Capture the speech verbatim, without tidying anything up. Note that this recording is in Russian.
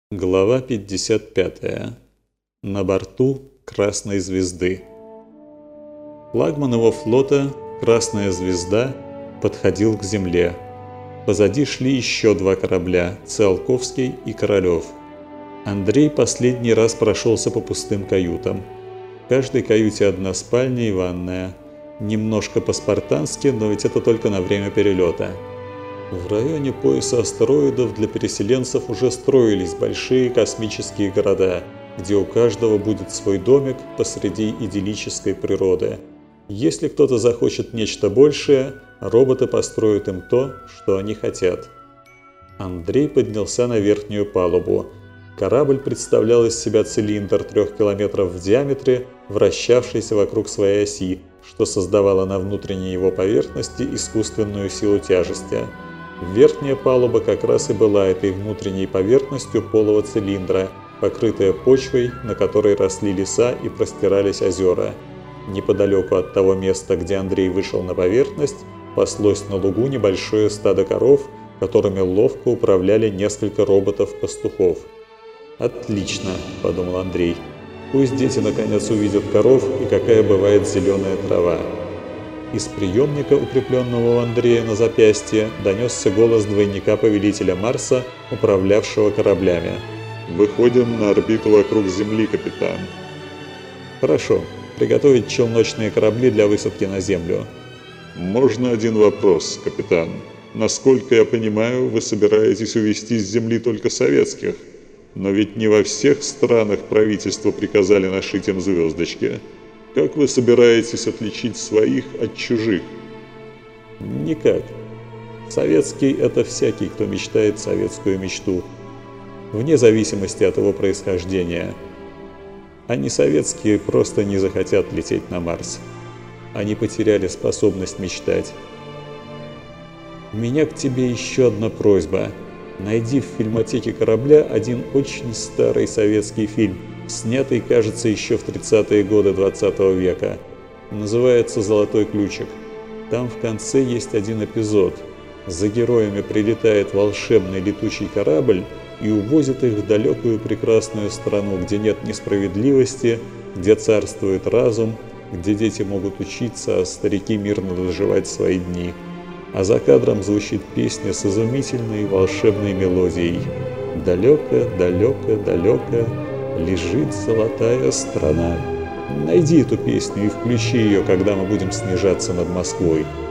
Глава пятьдесят пятая. На борту Красной Звезды. Флагман его флота, Красная Звезда, подходил к земле. Позади шли еще два корабля – Циолковский и Королев. Андрей последний раз прошелся по пустым каютам. В каждой каюте одна спальня и ванная. Немножко по-спартански, но ведь это только на время перелета. В районе пояса астероидов для переселенцев уже строились большие космические города, где у каждого будет свой домик посреди идиллической природы. Если кто-то захочет нечто большее, роботы построят им то, что они хотят. Андрей поднялся на верхнюю палубу. Корабль представлял из себя цилиндр трех километров в диаметре, вращавшийся вокруг своей оси, что создавало на внутренней его поверхности искусственную силу тяжести. Верхняя палуба как раз и была этой внутренней поверхностью полого цилиндра, покрытая почвой, на которой росли леса и простирались озера. Неподалеку от того места, где Андрей вышел на поверхность, паслось на лугу небольшое стадо коров, которыми ловко управляли несколько роботов-пастухов. «Отлично», – подумал Андрей, – «пусть дети наконец увидят коров и какая бывает зеленая трава». Из приемника, укрепленного у Андрея на запястье, донесся голос двойника повелителя Марса, управлявшего кораблями. «Выходим на орбиту вокруг Земли, капитан». «Хорошо. Приготовить челночные корабли для высадки на Землю». «Можно один вопрос, капитан? Насколько я понимаю, вы собираетесь увезти с Земли только советских. Но ведь не во всех странах правительства приказали нашить им звездочки. Как вы собираетесь отличить своих от чужих?» «Никак. Советский – это всякий, кто мечтает советскую мечту, вне зависимости от его происхождения. А несоветские просто не захотят лететь на Марс. Они потеряли способность мечтать. У меня к тебе еще одна просьба. Найди в фильмотеке корабля один очень старый советский фильм, снятый, кажется, еще в тридцатые годы двадцатого века. Называется «Золотой ключик». Там в конце есть один эпизод. За героями прилетает волшебный летучий корабль и увозит их в далекую прекрасную страну, где нет несправедливости, где царствует разум, где дети могут учиться, а старики мирно доживать свои дни. А за кадром звучит песня с изумительной волшебной мелодией. «Далеко, далеко, далеко лежит золотая страна». Найди эту песню и включи ее, когда мы будем снижаться над Москвой.